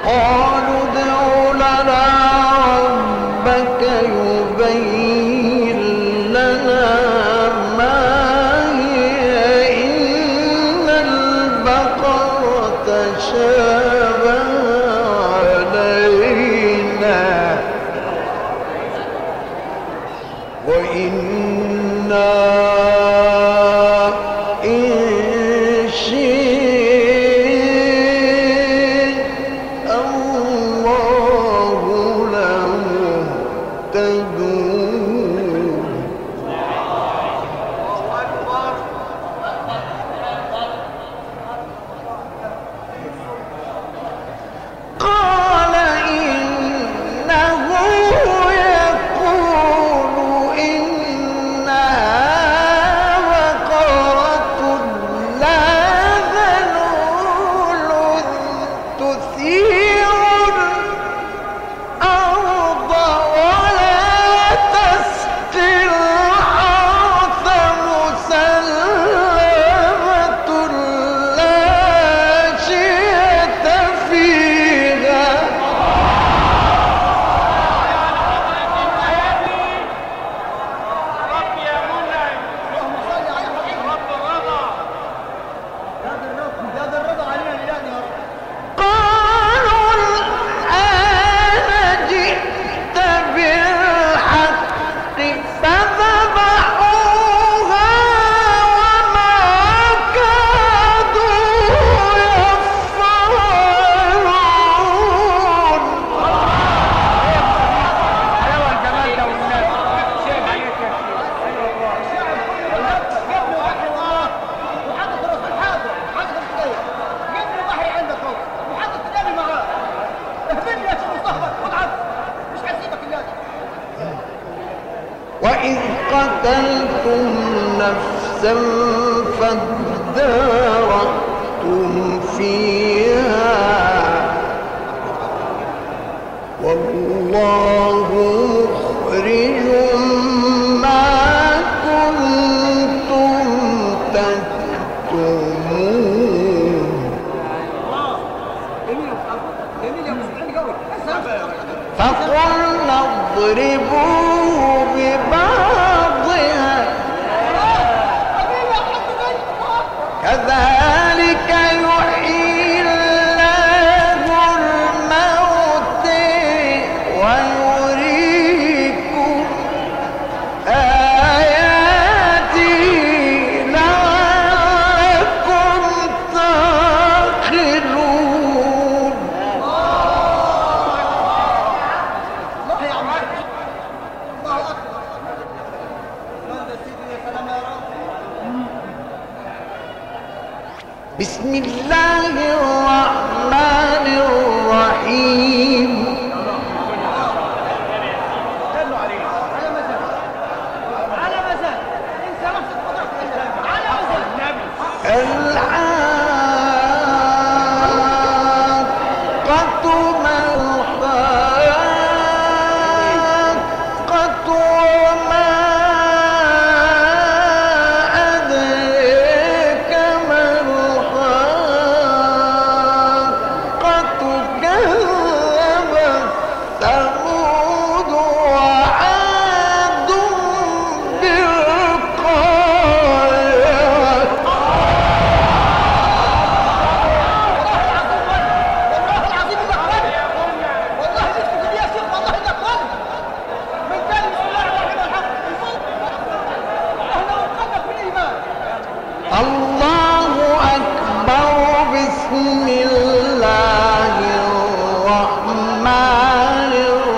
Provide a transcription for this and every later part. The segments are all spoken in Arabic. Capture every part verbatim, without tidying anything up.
قالوا ادع لنا ربك يبين لنا ما هي إن البقرة تشابه علينا وإنا إن شاء الله لمهتدون. قال إنه يقول إنها بقرة لا ذلول تثير الأرض ولا تسقي الحرث مسلمة لا شية فيها. قالوا الآن جئت بالحق فذبحوها وما كادوا يفعلون. وإذ قتلتم نفسا فادارأتم فيها والله مخرج ما كنتم تكتمون. فقلنا اضربوه ببعضها كذلك يحيي الله الموت ويريكم آياته لعلكم تعقلون. بسم الله الرحمن الرحيم. الحاقة ما الحاقة وما أدريك ما الحاقة كذبت ثمود وعاد بالقارعة. الله أكبر. بسم الله الرحمن الرحيم.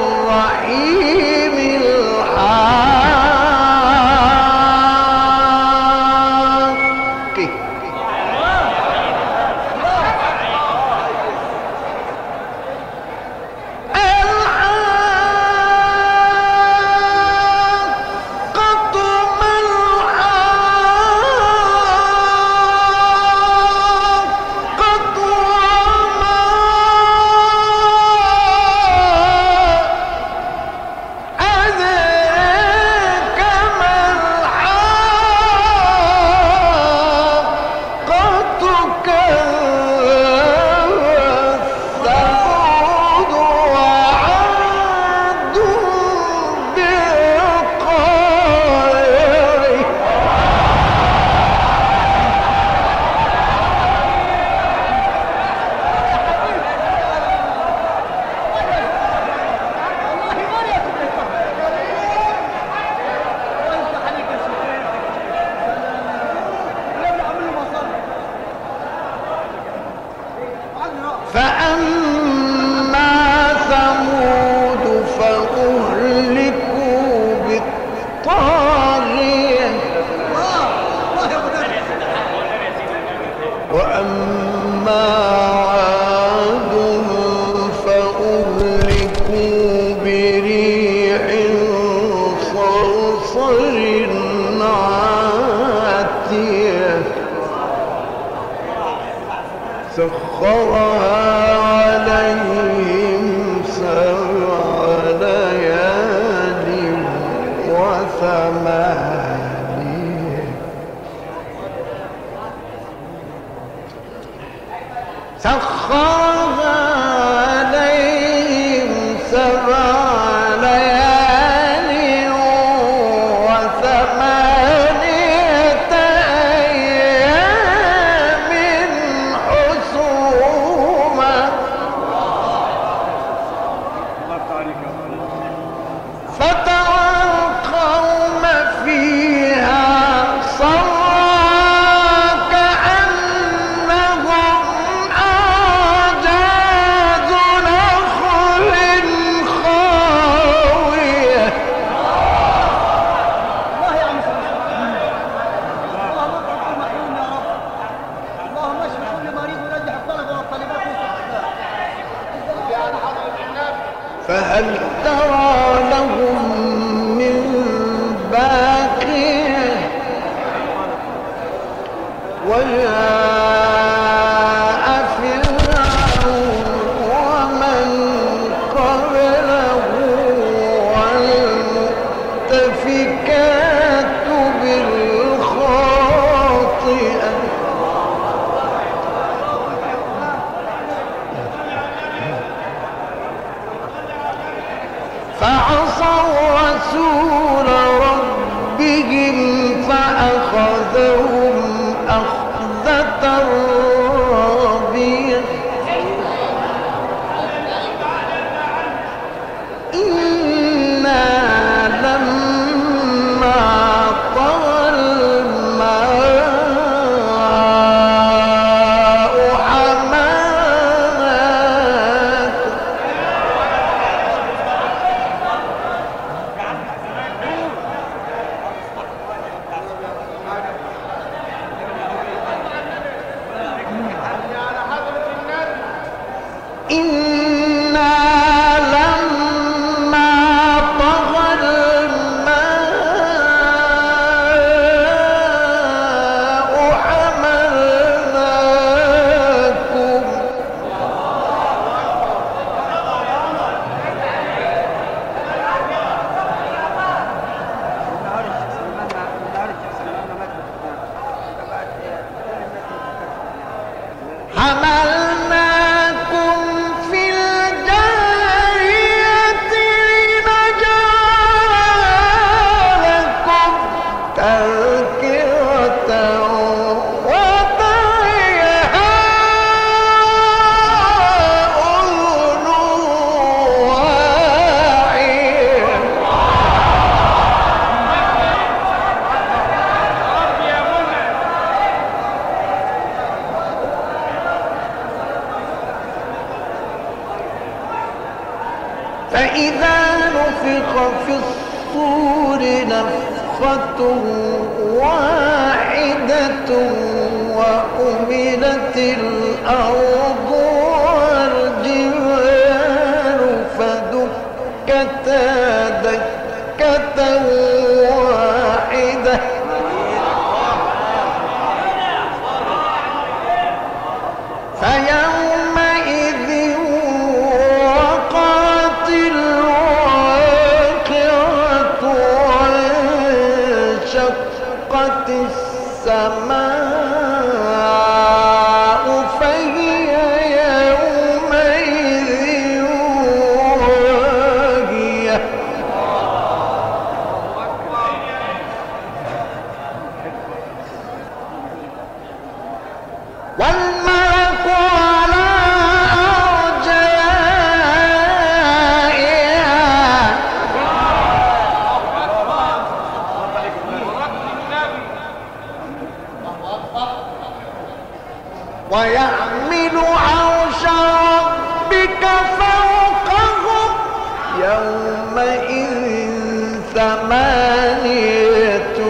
فهل ترى لهم من باقية وجاء فرعون ومن قبله والمؤتفكات بالخاطئة فعصوا رسول ربهم فأخذهم أخذة رابية إنا لما طغى الماء حملناكم إنا لما طغى الماء حملناكم حملناكم في الجارية لنجعلكم تذكرة وتعيها أذن واعية فإذا نفخ في الصور نفخة واحدة وحملت الأرض والجبال فدكتا دكة واحدة فيومئذ وقعت الواقعة وانشقت السماء فهي يومئذ واهية والملك على أرجائها ويحمل عرش ربك فوقهم يومئذ ثمانية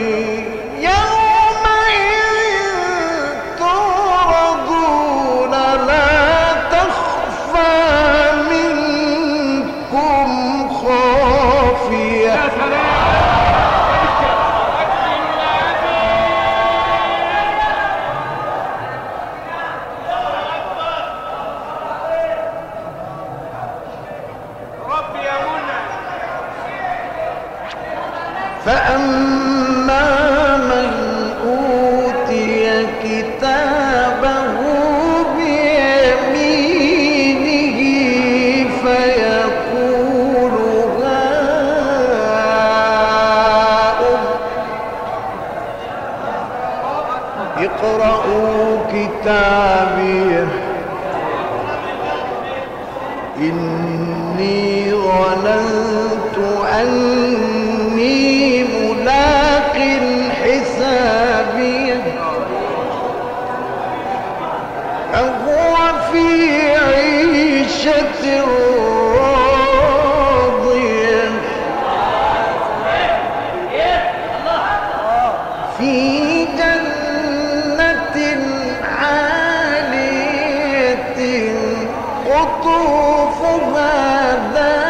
يومئذ تعرضون لا تخفى منكم خافية فأما من أوتي كتابه بيمينه فيقول هاؤم اقرءوا كتابيه إني ظننت أني ملاق حسابيه فهو في عيشة راضية في جنة عالية قطوفها دانية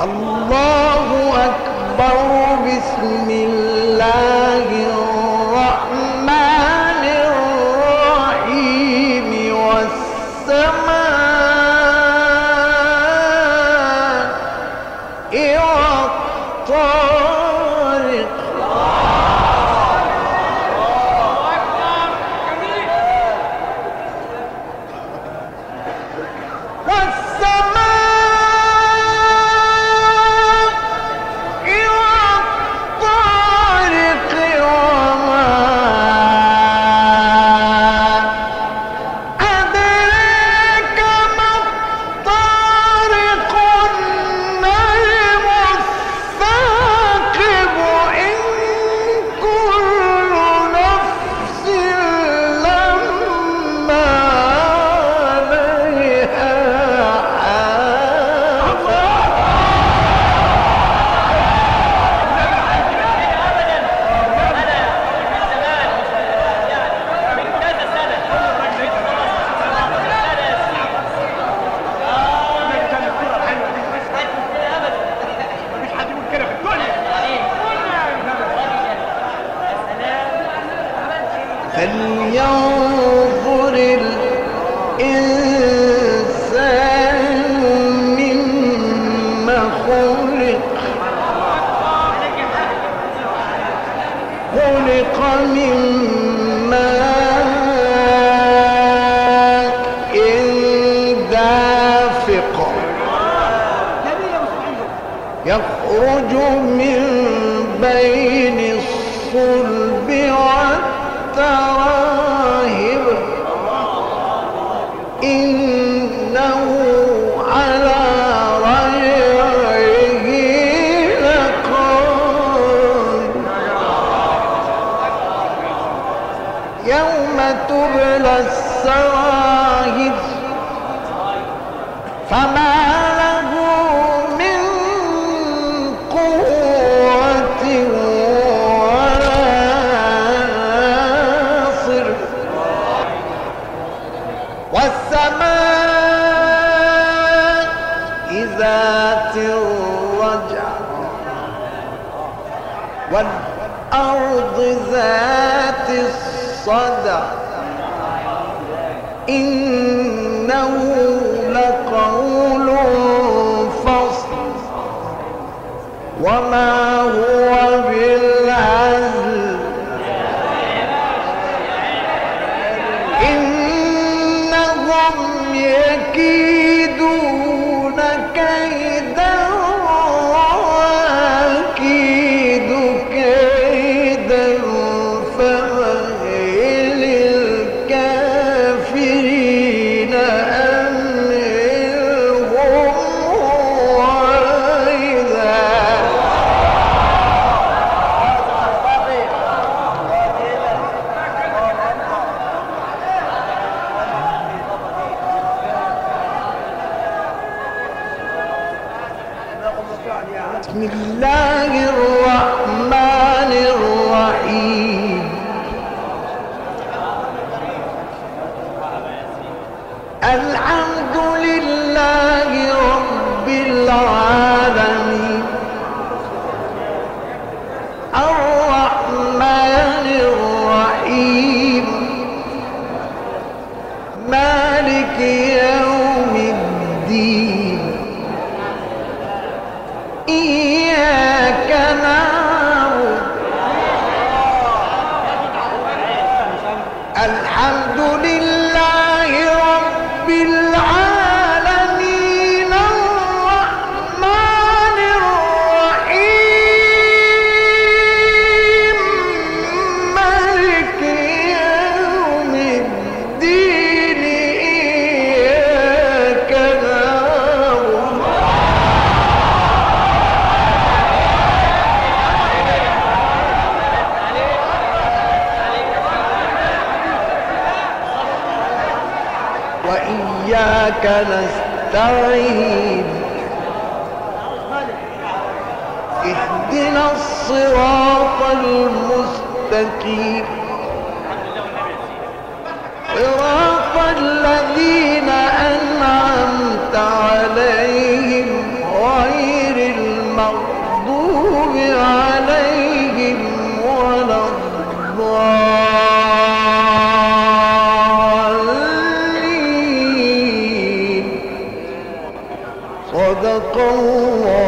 الله أكبر. بسم الله الرحمن الرحيم. والسماء والطارق. فلينظر الإنسان مما خلق. خلق من ماء دافق يخرج من بين الصلب والتراهب. إنه على رجعه لقادر. يوم تبلى السرائر فما له من قوة ولا ناصر. والسماء ذات الرجع والأرض ذات الصدع. إنه لقول فصل وما هو بالهزل. إنهم يكيدون كيدا وأكيد كيدا فمهل الكافرين أمهلهم رويدا. بسم الله الرحمن الرحيم. الحمد لله رب العالمين الرحمن الرحيم مالك يوم الدين. إياك نعبد. الحمد لله رب العالمين الرحمن الرحيم مالك يوم الدين. إياك نعبد. وإياك نستعين. اهدنا الصراط المستقيم صراط الذين أنعمت عليهم غير صدق الله